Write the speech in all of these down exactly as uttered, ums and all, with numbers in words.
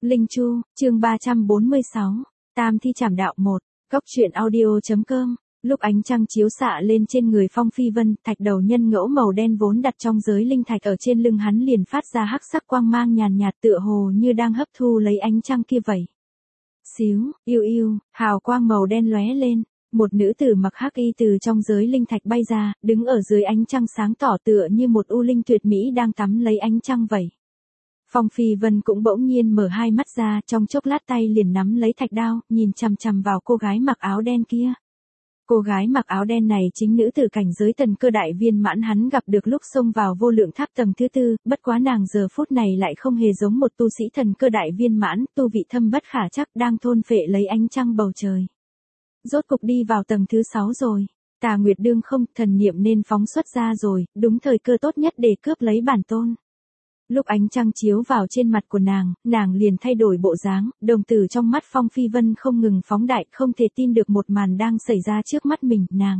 Linh Chu, chương ba trăm bốn mươi sáu, Tam thi trảm đạo một, Cốc truyện audio.com. Lúc ánh trăng chiếu xạ lên trên người Phong Phi Vân, thạch đầu nhân ngẫu màu đen vốn đặt trong giới linh thạch ở trên lưng hắn liền phát ra hắc sắc quang mang nhàn nhạt tựa hồ như đang hấp thu lấy ánh trăng kia vậy. Xíu, yêu yêu, hào quang màu đen lóe lên, một nữ tử mặc hắc y từ trong giới linh thạch bay ra, đứng ở dưới ánh trăng sáng tỏ tựa như một u linh tuyệt mỹ đang tắm lấy ánh trăng vậy. Phong Phi Vân cũng bỗng nhiên mở hai mắt ra, trong chốc lát tay liền nắm lấy thạch đao, nhìn chằm chằm vào cô gái mặc áo đen kia. Cô gái mặc áo đen này chính nữ tử cảnh giới tần cơ đại viên mãn hắn gặp được lúc xông vào vô lượng tháp tầng thứ tư, bất quá nàng giờ phút này lại không hề giống một tu sĩ thần cơ đại viên mãn, tu vị thâm bất khả chắc đang thôn phệ lấy ánh trăng bầu trời. Rốt cục đi vào tầng thứ sáu rồi, Tà Nguyệt đương không, thần niệm nên phóng xuất ra rồi, đúng thời cơ tốt nhất để cướp lấy bản tôn. Lúc ánh trăng chiếu vào trên mặt của nàng, nàng liền thay đổi bộ dáng, đồng tử trong mắt Phong Phi Vân không ngừng phóng đại, không thể tin được một màn đang xảy ra trước mắt mình, nàng.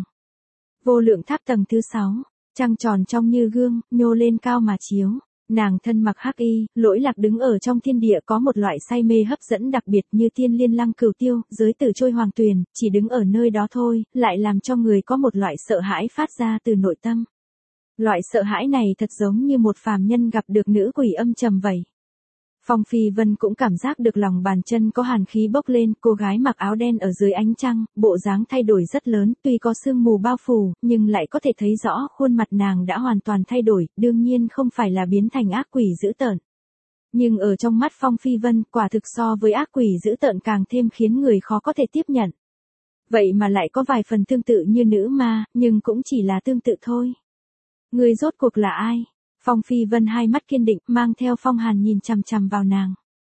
Vô lượng tháp tầng thứ sáu, trăng tròn trong như gương, nhô lên cao mà chiếu, nàng thân mặc hắc y, lỗi lạc đứng ở trong thiên địa có một loại say mê hấp dẫn đặc biệt như tiên liên lăng cửu tiêu, giới tử trôi hoàng tuyền, chỉ đứng ở nơi đó thôi, lại làm cho người có một loại sợ hãi phát ra từ nội tâm. Loại sợ hãi này thật giống như một phàm nhân gặp được nữ quỷ âm trầm vậy. Phong Phi Vân cũng cảm giác được lòng bàn chân có hàn khí bốc lên, cô gái mặc áo đen ở dưới ánh trăng, bộ dáng thay đổi rất lớn, tuy có sương mù bao phủ, nhưng lại có thể thấy rõ khuôn mặt nàng đã hoàn toàn thay đổi, đương nhiên không phải là biến thành ác quỷ dữ tợn. Nhưng ở trong mắt Phong Phi Vân, quả thực so với ác quỷ dữ tợn càng thêm khiến người khó có thể tiếp nhận. Vậy mà lại có vài phần tương tự như nữ ma, nhưng cũng chỉ là tương tự thôi. Người rốt cuộc là ai? Phong Phi Vân hai mắt kiên định, mang theo phong hàn nhìn chằm chằm vào nàng.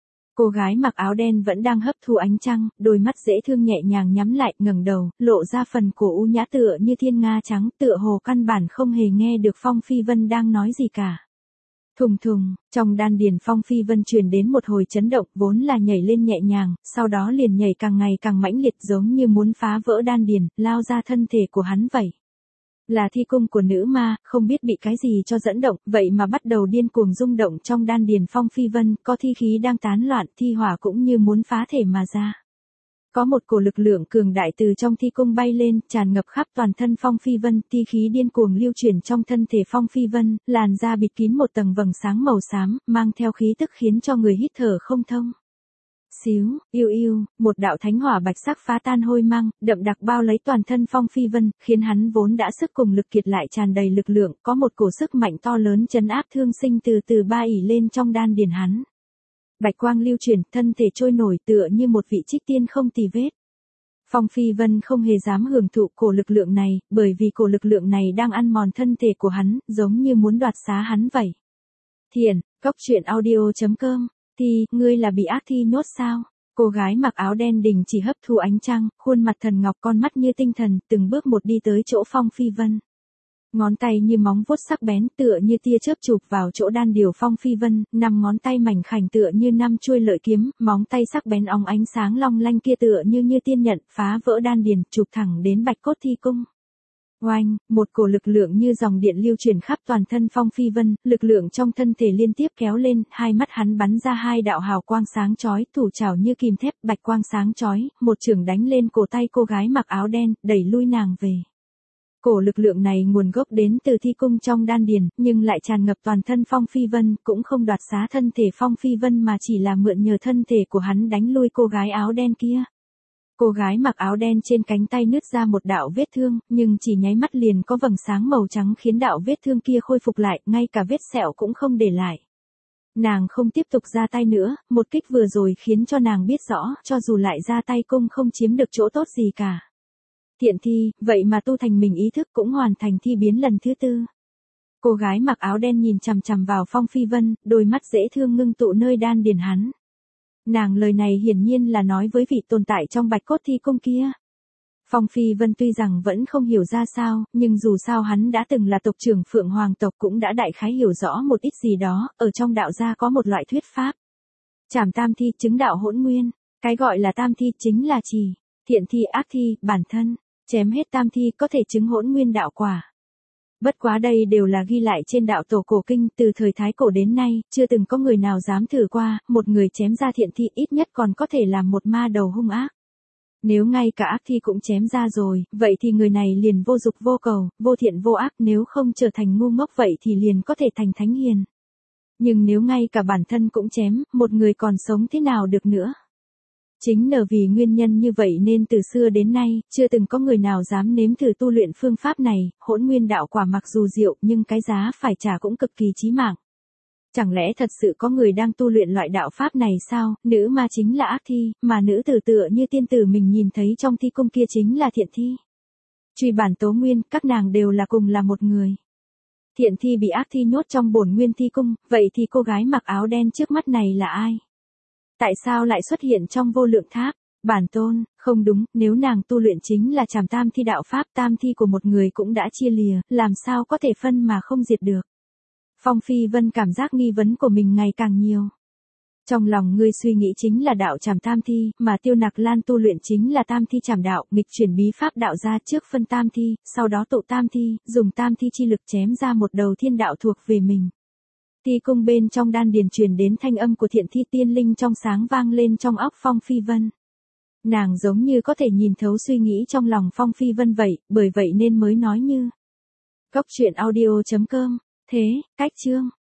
Cô gái mặc áo đen vẫn đang hấp thu ánh trăng, đôi mắt dễ thương nhẹ nhàng nhắm lại, ngẩng đầu, lộ ra phần cổ u nhã tựa như thiên nga trắng, tựa hồ căn bản không hề nghe được Phong Phi Vân đang nói gì cả. Thùng thùng, trong đan điền Phong Phi Vân truyền đến một hồi chấn động, vốn là nhảy lên nhẹ nhàng, sau đó liền nhảy càng ngày càng mãnh liệt giống như muốn phá vỡ đan điền, lao ra thân thể của hắn vậy. Là thi cung của nữ ma, không biết bị cái gì cho dẫn động, vậy mà bắt đầu điên cuồng rung động trong đan điền Phong Phi Vân, có thi khí đang tán loạn, thi hỏa cũng như muốn phá thể mà ra. Có một cổ lực lượng cường đại từ trong thi cung bay lên, tràn ngập khắp toàn thân Phong Phi Vân, thi khí điên cuồng lưu chuyển trong thân thể Phong Phi Vân, làn da bịt kín một tầng vầng sáng màu xám, mang theo khí tức khiến cho người hít thở không thông. Xíu, yêu yêu, một đạo thánh hỏa bạch sắc phá tan hôi mang, đậm đặc bao lấy toàn thân Phong Phi Vân, khiến hắn vốn đã sức cùng lực kiệt lại tràn đầy lực lượng, có một cổ sức mạnh to lớn trấn áp thương sinh từ từ ba ỉ lên trong đan điền hắn. Bạch quang lưu chuyển, thân thể trôi nổi tựa như một vị trích tiên không tì vết. Phong Phi Vân không hề dám hưởng thụ cổ lực lượng này, bởi vì cổ lực lượng này đang ăn mòn thân thể của hắn, giống như muốn đoạt xá hắn vậy. Thiền, Cốc truyện audio.com. Thì, ngươi là bị ác thi nhốt sao? Cô gái mặc áo đen đình chỉ hấp thu ánh trăng, khuôn mặt thần ngọc con mắt như tinh thần, từng bước một đi tới chỗ Phong Phi Vân. Ngón tay như móng vuốt sắc bén tựa như tia chớp chụp vào chỗ đan điểu Phong Phi Vân, năm ngón tay mảnh khảnh tựa như năm chuôi lợi kiếm, móng tay sắc bén óng ánh sáng long lanh kia tựa như như tiên nhận, phá vỡ đan điền, chụp thẳng đến bạch cốt thi cung. Oanh, một cổ lực lượng như dòng điện lưu chuyển khắp toàn thân Phong Phi Vân, lực lượng trong thân thể liên tiếp kéo lên, hai mắt hắn bắn ra hai đạo hào quang sáng chói, thủ trảo như kìm thép, bạch quang sáng chói, một chưởng đánh lên cổ tay cô gái mặc áo đen, đẩy lui nàng về. Cổ lực lượng này nguồn gốc đến từ thi cung trong đan điền, nhưng lại tràn ngập toàn thân Phong Phi Vân, cũng không đoạt xá thân thể Phong Phi Vân mà chỉ là mượn nhờ thân thể của hắn đánh lui cô gái áo đen kia. Cô gái mặc áo đen trên cánh tay nứt ra một đạo vết thương, nhưng chỉ nháy mắt liền có vầng sáng màu trắng khiến đạo vết thương kia khôi phục lại, ngay cả vết sẹo cũng không để lại. Nàng không tiếp tục ra tay nữa, một kích vừa rồi khiến cho nàng biết rõ, cho dù lại ra tay cũng không chiếm được chỗ tốt gì cả. Tiện thi, vậy mà tu thành mình ý thức cũng hoàn thành thi biến lần thứ tư. Cô gái mặc áo đen nhìn chằm chằm vào Phong Phi Vân, đôi mắt dễ thương ngưng tụ nơi đan điền hắn. Nàng lời này hiển nhiên là nói với vị tồn tại trong bạch cốt thi cung kia. Phong Phi Vân tuy rằng vẫn không hiểu ra sao, nhưng dù sao hắn đã từng là tộc trưởng Phượng Hoàng tộc cũng đã đại khái hiểu rõ một ít gì đó, ở trong đạo gia có một loại thuyết pháp. Trảm tam thi chứng đạo hỗn nguyên, cái gọi là tam thi chính là chỉ, thiện thi ác thi, bản thân, chém hết tam thi có thể chứng hỗn nguyên đạo quả. Bất quá đây đều là ghi lại trên đạo tổ cổ kinh, từ thời Thái Cổ đến nay, chưa từng có người nào dám thử qua, một người chém ra thiện thi ít nhất còn có thể làm một ma đầu hung ác. Nếu ngay cả ác thi cũng chém ra rồi, vậy thì người này liền vô dục vô cầu, vô thiện vô ác, nếu không trở thành ngu ngốc vậy thì liền có thể thành thánh hiền. Nhưng nếu ngay cả bản thân cũng chém, một người còn sống thế nào được nữa? Chính nhờ vì nguyên nhân như vậy nên từ xưa đến nay, chưa từng có người nào dám nếm thử tu luyện phương pháp này, hỗn nguyên đạo quả mặc dù diệu nhưng cái giá phải trả cũng cực kỳ chí mạng. Chẳng lẽ thật sự có người đang tu luyện loại đạo pháp này sao? Nữ ma chính là ác thi, mà nữ tử tựa như tiên tử mình nhìn thấy trong thi cung kia chính là thiện thi. Truy bản tố nguyên, các nàng đều là cùng là một người. Thiện thi bị ác thi nhốt trong bổn nguyên thi cung, vậy thì cô gái mặc áo đen trước mắt này là ai? Tại sao lại xuất hiện trong vô lượng tháp? Bản tôn, không đúng, nếu nàng tu luyện chính là trảm tam thi đạo pháp, tam thi của một người cũng đã chia lìa, làm sao có thể phân mà không diệt được? Phong Phi Vân cảm giác nghi vấn của mình ngày càng nhiều. Trong lòng ngươi suy nghĩ chính là đạo trảm tam thi, mà Tiêu Nặc Lan tu luyện chính là tam thi trảm đạo, nghịch chuyển bí pháp đạo ra trước phân tam thi, sau đó tụ tam thi, dùng tam thi chi lực chém ra một đầu thiên đạo thuộc về mình. Thi cung bên trong đan điền truyền đến thanh âm của thiện thi tiên linh trong sáng vang lên trong óc Phong Phi Vân. Nàng giống như có thể nhìn thấu suy nghĩ trong lòng Phong Phi Vân vậy, bởi vậy nên mới nói như. Cốc truyện audio chấm com. Thế, cách chương.